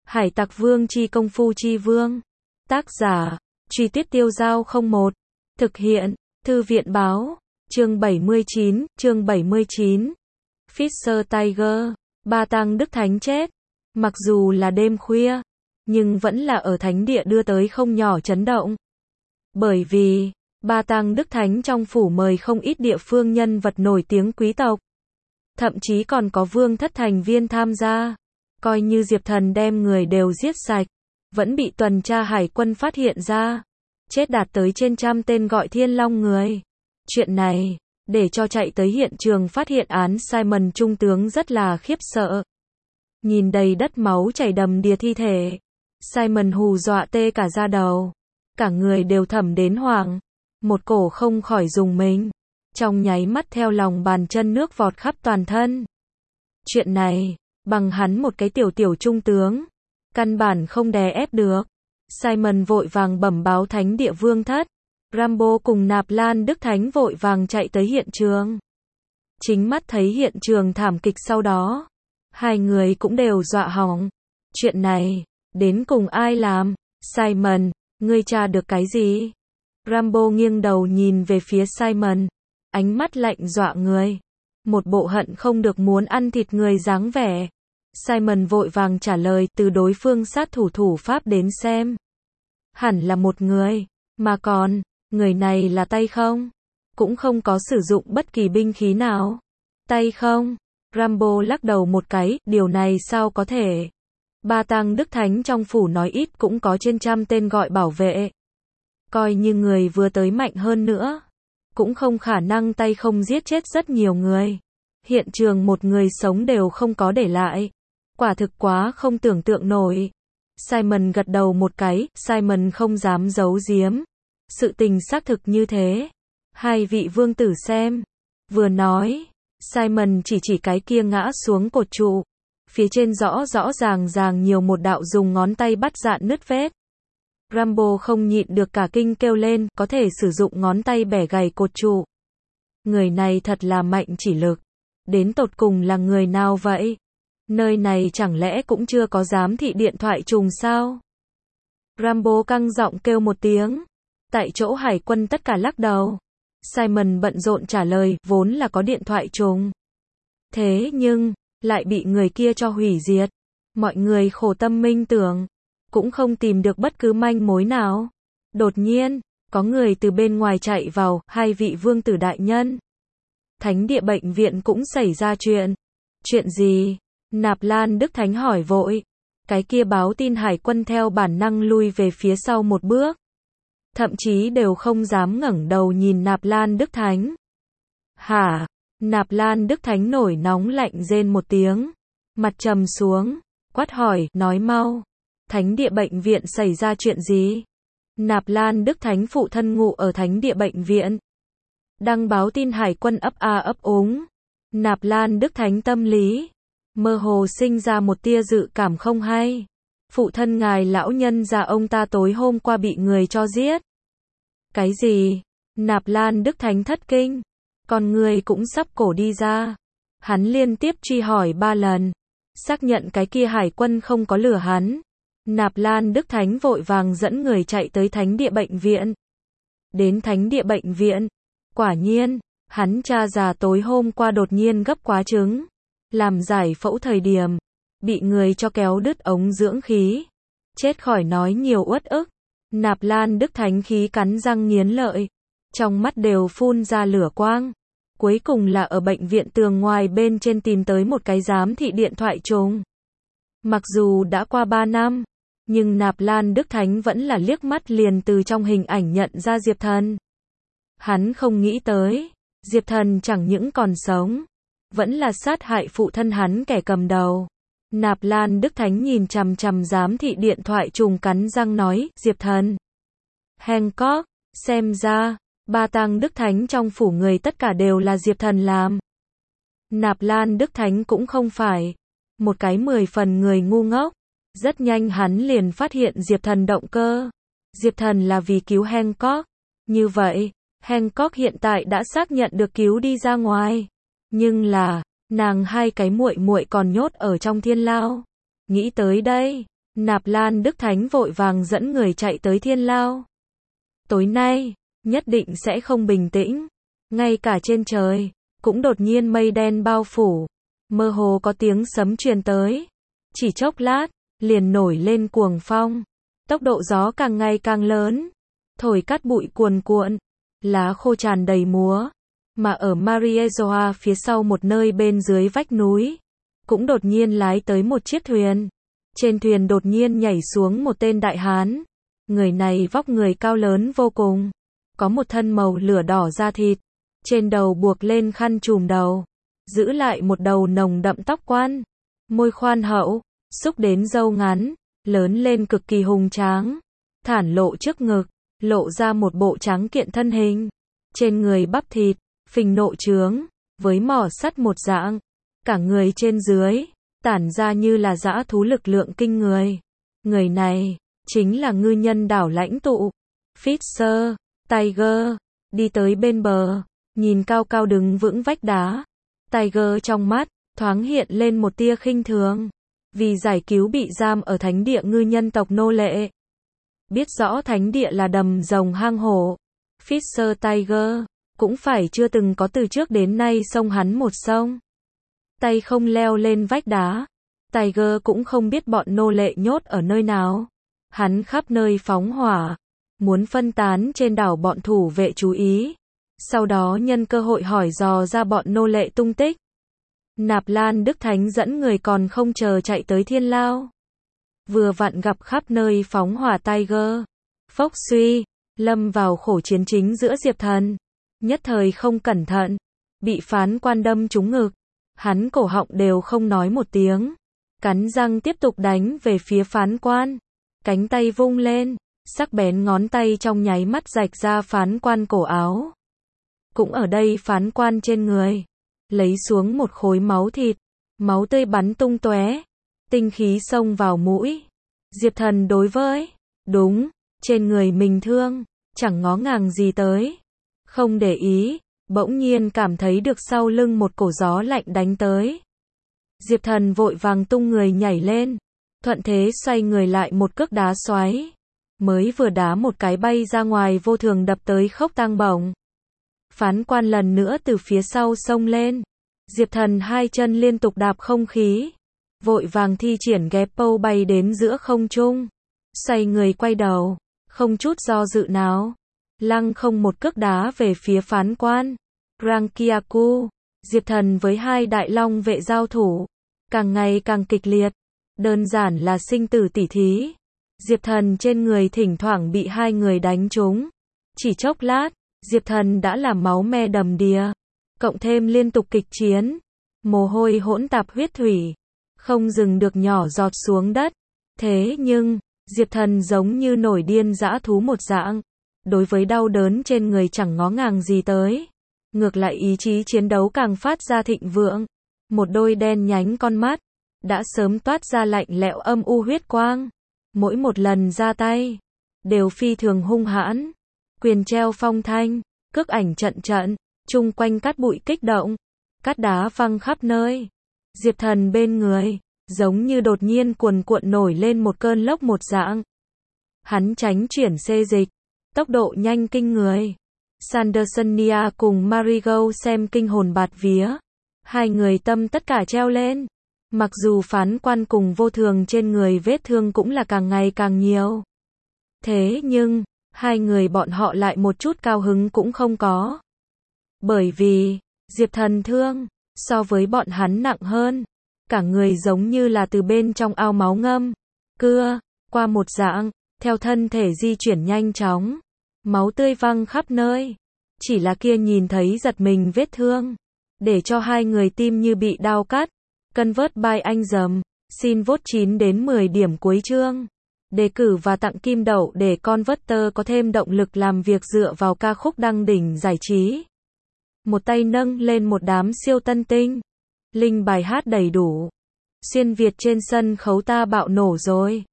Hải Tặc Vương chi công phu chi vương. Tác giả, Truy Tuyết Tiêu Dao 01. Thực hiện, Thư viện báo. Chương 79. Fisher Tiger. Ba Tăng Đức Thánh chết. Mặc dù là đêm khuya, nhưng vẫn là ở thánh địa đưa tới không nhỏ chấn động. Bởi vì, Ba Tăng Đức Thánh trong phủ mời không ít địa phương nhân vật nổi tiếng quý tộc. Thậm chí còn có vương thất thành viên tham gia. Coi như Diệp Thần đem người đều giết sạch, vẫn bị tuần tra hải quân phát hiện ra. Chết đạt tới trên 100 tên gọi Thiên Long người. Chuyện này, để cho chạy tới hiện trường phát hiện án Simon trung tướng rất là khiếp sợ. Nhìn đầy đất máu chảy đầm đìa thi thể, Simon hù dọa tê cả da đầu. Cả người đều thẩm đến hoảng. Một cổ không khỏi dùng mình. Trong nháy mắt theo lòng bàn chân nước vọt khắp toàn thân. Chuyện này, bằng hắn một cái tiểu trung tướng, căn bản không đè ép được. Simon vội vàng bẩm báo thánh địa vương thất. Rambo cùng Nạp Lan Đức Thánh vội vàng chạy tới hiện trường. Chính mắt thấy hiện trường thảm kịch sau đó. Hai người cũng đều dọa hỏng. Chuyện này, đến cùng ai làm? Simon, ngươi tra được cái gì? Rambo nghiêng đầu nhìn về phía Simon. Ánh mắt lạnh dọa người. Một bộ hận không được muốn ăn thịt người dáng vẻ. Simon vội vàng trả lời từ đối phương sát thủ pháp đến xem. Hẳn là một người. Mà còn, người này là tay không? Cũng không có sử dụng bất kỳ binh khí nào. Tay không? Rambo lắc đầu một cái, điều này sao có thể? Ba Tăng Đức Thánh trong phủ nói ít cũng có trên 100 tên gọi bảo vệ. Coi như người vừa tới mạnh hơn nữa, cũng không khả năng tay không giết chết rất nhiều người. Hiện trường một người sống đều không có để lại. Quả thực quá không tưởng tượng nổi. Simon gật đầu một cái, Simon không dám giấu giếm. Sự tình xác thực như thế. Hai vị vương tử xem. Vừa nói, Simon chỉ cái kia ngã xuống cột trụ. Phía trên rõ ràng nhiều một đạo dùng ngón tay bắt dạn nứt vết. Rambo không nhịn được cả kinh kêu lên, có thể sử dụng ngón tay bẻ gãy cột trụ. Người này thật là mạnh chỉ lực. Đến tột cùng là người nào vậy? Nơi này chẳng lẽ cũng chưa có giám thị điện thoại trùng sao? Rambo căng giọng kêu một tiếng. Tại chỗ hải quân tất cả lắc đầu. Simon bận rộn trả lời, vốn là có điện thoại trùng. Thế nhưng, lại bị người kia cho hủy diệt. Mọi người khổ tâm minh tưởng, cũng không tìm được bất cứ manh mối nào. Đột nhiên, có người từ bên ngoài chạy vào, hai vị vương tử đại nhân. Thánh địa bệnh viện cũng xảy ra chuyện. Chuyện gì? Nạp Lan Đức Thánh hỏi vội. Cái kia báo tin hải quân theo bản năng lui về phía sau một bước. Thậm chí đều không dám ngẩng đầu nhìn Nạp Lan Đức Thánh. Hả? Nạp Lan Đức Thánh nổi nóng lạnh rên một tiếng. Mặt trầm xuống, quát hỏi, nói mau. Thánh địa bệnh viện xảy ra chuyện gì? Nạp Lan Đức Thánh phụ thân ngụ ở thánh địa bệnh viện. Đăng báo tin hải quân ấp úng. Nạp Lan Đức Thánh tâm lý. Mơ hồ sinh ra một tia dự cảm không hay. Phụ thân ngài lão nhân già ông ta tối hôm qua bị người cho giết. Cái gì? Nạp Lan Đức Thánh thất kinh. Con người cũng sắp cổ đi ra. Hắn liên tiếp truy hỏi 3 lần. Xác nhận cái kia hải quân không có lừa hắn. Nạp Lan Đức Thánh vội vàng dẫn người chạy tới thánh địa bệnh viện. Đến thánh địa bệnh viện. Quả nhiên, hắn cha già tối hôm qua đột nhiên gấp quá trứng. Làm giải phẫu thời điểm, bị người cho kéo đứt ống dưỡng khí. Chết khỏi nói nhiều uất ức. Nạp Lan Đức Thánh khí cắn răng nghiến lợi. Trong mắt đều phun ra lửa quang. Cuối cùng là ở bệnh viện tường ngoài bên trên tìm tới một cái giám thị điện thoại trùng. Mặc dù đã qua 3 năm, nhưng Nạp Lan Đức Thánh vẫn là liếc mắt liền từ trong hình ảnh nhận ra Diệp Thần. Hắn không nghĩ tới, Diệp Thần chẳng những còn sống, vẫn là sát hại phụ thân hắn kẻ cầm đầu. Nạp Lan Đức Thánh nhìn chằm chằm giám thị điện thoại trùng cắn răng nói, Diệp Thần. Hancock, xem ra, Ba Tăng Đức Thánh trong phủ người tất cả đều là Diệp Thần làm. Nạp Lan Đức Thánh cũng không phải một cái 10 phần người ngu ngốc. Rất nhanh hắn liền phát hiện Diệp Thần động cơ. Diệp Thần là vì cứu Hancock. Như vậy, Hancock hiện tại đã xác nhận được cứu đi ra ngoài. Nhưng là, nàng hai cái muội muội còn nhốt ở trong thiên lao. Nghĩ tới đây, Nạp Lan Đức Thánh vội vàng dẫn người chạy tới Thiên Lao. Tối nay, nhất định sẽ không bình tĩnh. Ngay cả trên trời, cũng đột nhiên mây đen bao phủ. Mơ hồ có tiếng sấm truyền tới. Chỉ chốc lát, liền nổi lên cuồng phong. Tốc độ gió càng ngày càng lớn. Thổi cát bụi cuồn cuộn. Lá khô tràn đầy múa. Mà ở Mariejoa phía sau một nơi bên dưới vách núi, cũng đột nhiên lái tới một chiếc thuyền. Trên thuyền đột nhiên nhảy xuống một tên đại hán. Người này vóc người cao lớn vô cùng. Có một thân màu lửa đỏ da thịt. Trên đầu buộc lên khăn trùm đầu. Giữ lại một đầu nồng đậm tóc quan. Môi khoan hậu, xúc đến râu ngắn. Lớn lên cực kỳ hùng tráng. Thản lộ trước ngực. Lộ ra một bộ tráng kiện thân hình. Trên người bắp thịt, phình nộ trướng. Với mỏ sắt một dạng. Cả người trên dưới, tản ra như là dã thú lực lượng kinh người. Người này, chính là ngư nhân đảo lãnh tụ. Fisher, Tiger, đi tới bên bờ, nhìn cao cao đứng vững vách đá. Tiger trong mắt, thoáng hiện lên một tia khinh thường. Vì giải cứu bị giam ở thánh địa ngư nhân tộc nô lệ. Biết rõ thánh địa là đầm rồng hang hổ. Fisher Tiger, cũng phải chưa từng có từ trước đến nay xông hắn một xông. Tay không leo lên vách đá. Tiger cũng không biết bọn nô lệ nhốt ở nơi nào. Hắn khắp nơi phóng hỏa. Muốn phân tán trên đảo bọn thủ vệ chú ý. Sau đó nhân cơ hội hỏi dò ra bọn nô lệ tung tích. Nạp Lan Đức Thánh dẫn người còn không chờ chạy tới Thiên Lao. Vừa vặn gặp khắp nơi phóng hỏa Tiger. Phốc suy, lâm vào khổ chiến chính giữa Diệp Thần. Nhất thời không cẩn thận. Bị phán quan đâm trúng ngực. Hắn cổ họng đều không nói một tiếng. Cắn răng tiếp tục đánh về phía phán quan. Cánh tay vung lên. Sắc bén ngón tay trong nháy mắt rạch ra phán quan cổ áo. Cũng ở đây phán quan trên người. Lấy xuống một khối máu thịt. Máu tươi bắn tung tóe. Tinh khí xông vào mũi. Diệp Thần đối với. Đúng. Trên người mình thương. Chẳng ngó ngàng gì tới. Không để ý. Bỗng nhiên cảm thấy được sau lưng một cổ gió lạnh đánh tới. Diệp Thần vội vàng tung người nhảy lên. Thuận thế xoay người lại một cước đá xoáy. Mới vừa đá một cái bay ra ngoài vô thường đập tới khốc tang bổng. Phán quan lần nữa từ phía sau xông lên. Diệp Thần hai chân liên tục đạp không khí. Vội vàng thi triển ghép pâu bay đến giữa không trung. Xoay người quay đầu. Không chút do dự nào. Lăng không một cước đá về phía phán quan. Rankiaku. Diệp Thần với hai đại long vệ giao thủ. Càng ngày càng kịch liệt. Đơn giản là sinh tử tỉ thí. Diệp Thần trên người thỉnh thoảng bị hai người đánh trúng. Chỉ chốc lát, Diệp Thần đã là máu me đầm đìa. Cộng thêm liên tục kịch chiến. Mồ hôi hỗn tạp huyết thủy. Không dừng được nhỏ giọt xuống đất. Thế nhưng, Diệp Thần giống như nổi điên dã thú một dạng. Đối với đau đớn trên người chẳng ngó ngàng gì tới. Ngược lại ý chí chiến đấu càng phát ra thịnh vượng. Một đôi đen nhánh con mắt. Đã sớm toát ra lạnh lẽo âm u huyết quang. Mỗi một lần ra tay. Đều phi thường hung hãn. Quyền treo phong thanh. Cước ảnh trận trận. Chung quanh cát bụi kích động. Cát đá văng khắp nơi. Diệp Thần bên người. Giống như đột nhiên cuồn cuộn nổi lên một cơn lốc một dạng. Hắn tránh chuyển xê dịch. Tốc độ nhanh kinh người. Sandersonia cùng Marigo xem kinh hồn bạt vía. Hai người tâm tất cả treo lên. Mặc dù phán quan cùng vô thường trên người vết thương cũng là càng ngày càng nhiều. Thế nhưng, hai người bọn họ lại một chút cao hứng cũng không có. Bởi vì, Diệp Thần thương, so với bọn hắn nặng hơn. Cả người giống như là từ bên trong ao máu ngâm. Cưa, qua một dạng, theo thân thể di chuyển nhanh chóng. Máu tươi văng khắp nơi. Chỉ là kia nhìn thấy giật mình vết thương. Để cho hai người tim như bị đao cắt. Convert by anh dầm. Xin vote 9 đến 10 điểm cuối chương. Đề cử và tặng kim đậu để Converter có thêm động lực làm việc dựa vào ca khúc đăng đỉnh giải trí. Một tay nâng lên một đám siêu tân tinh. Linh bài hát đầy đủ. Xuyên Việt trên sân khấu ta bạo nổ rồi.